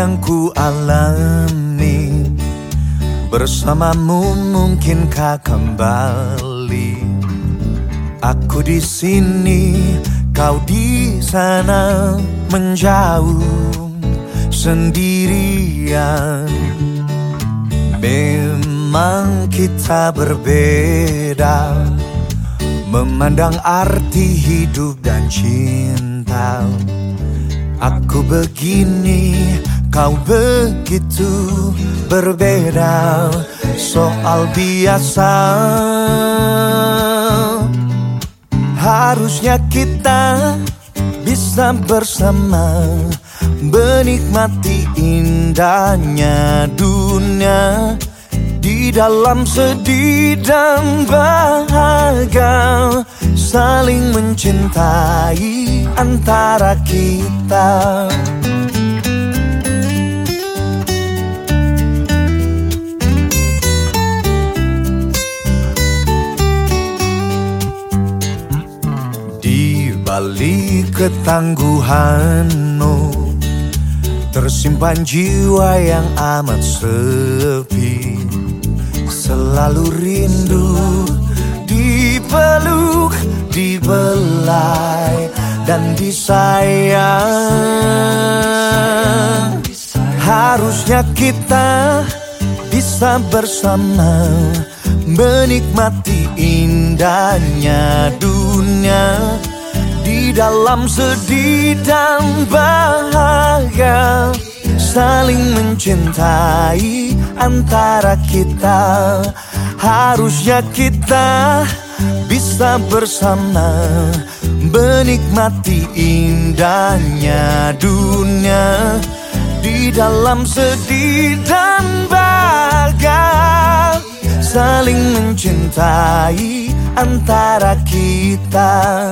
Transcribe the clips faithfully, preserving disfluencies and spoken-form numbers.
yang ku alami bersamamu, mungkinkah kembali? Aku di sini, kau di sana, menjauh sendirian. Memang kita berbeda memandang arti hidup dan cinta. Aku begini, kau begitu, berbeda soal biasa. Harusnya kita bisa bersama, menikmati indahnya dunia. Di dalam sedih dan bahagia, saling mencintai antara kita. Di balik ketangguhanmu tersimpan jiwa yang amat sepi. Selalu rindu dipeluk, dibelai, dan disayang. Harusnya kita bisa bersama, menikmati indahnya dunia. Di dalam sedih dan bahagia, saling mencintai antara kita. Harusnya kita bisa bersama, menikmati indahnya dunia. Di dalam sedih dan bahagia, saling mencintai antara kita.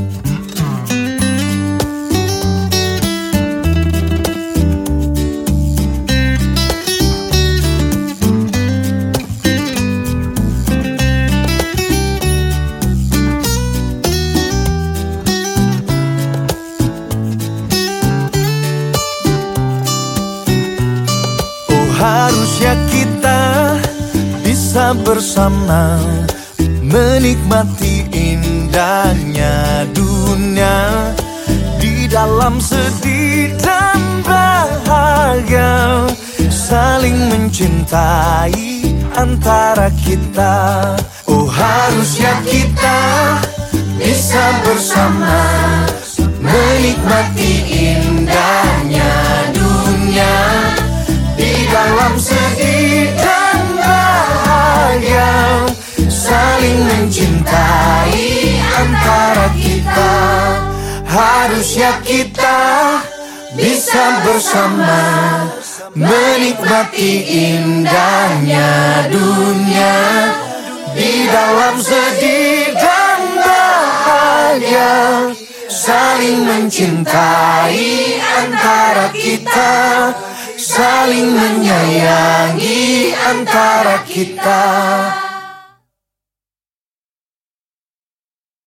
Harusnya kita bisa bersama, menikmati indahnya dunia. Di dalam sedih dan bahagia, saling mencintai antara kita. Oh, harusnya kita bisa bersama, menikmati indahnya dunia. Di dalam sedih dan bahagia, saling mencintai antara kita. Harusnya kita bisa bersama, menikmati indahnya dunia. Di dalam sedih dan bahagia, saling mencintai antara kita. Saling menyayangi antara kita.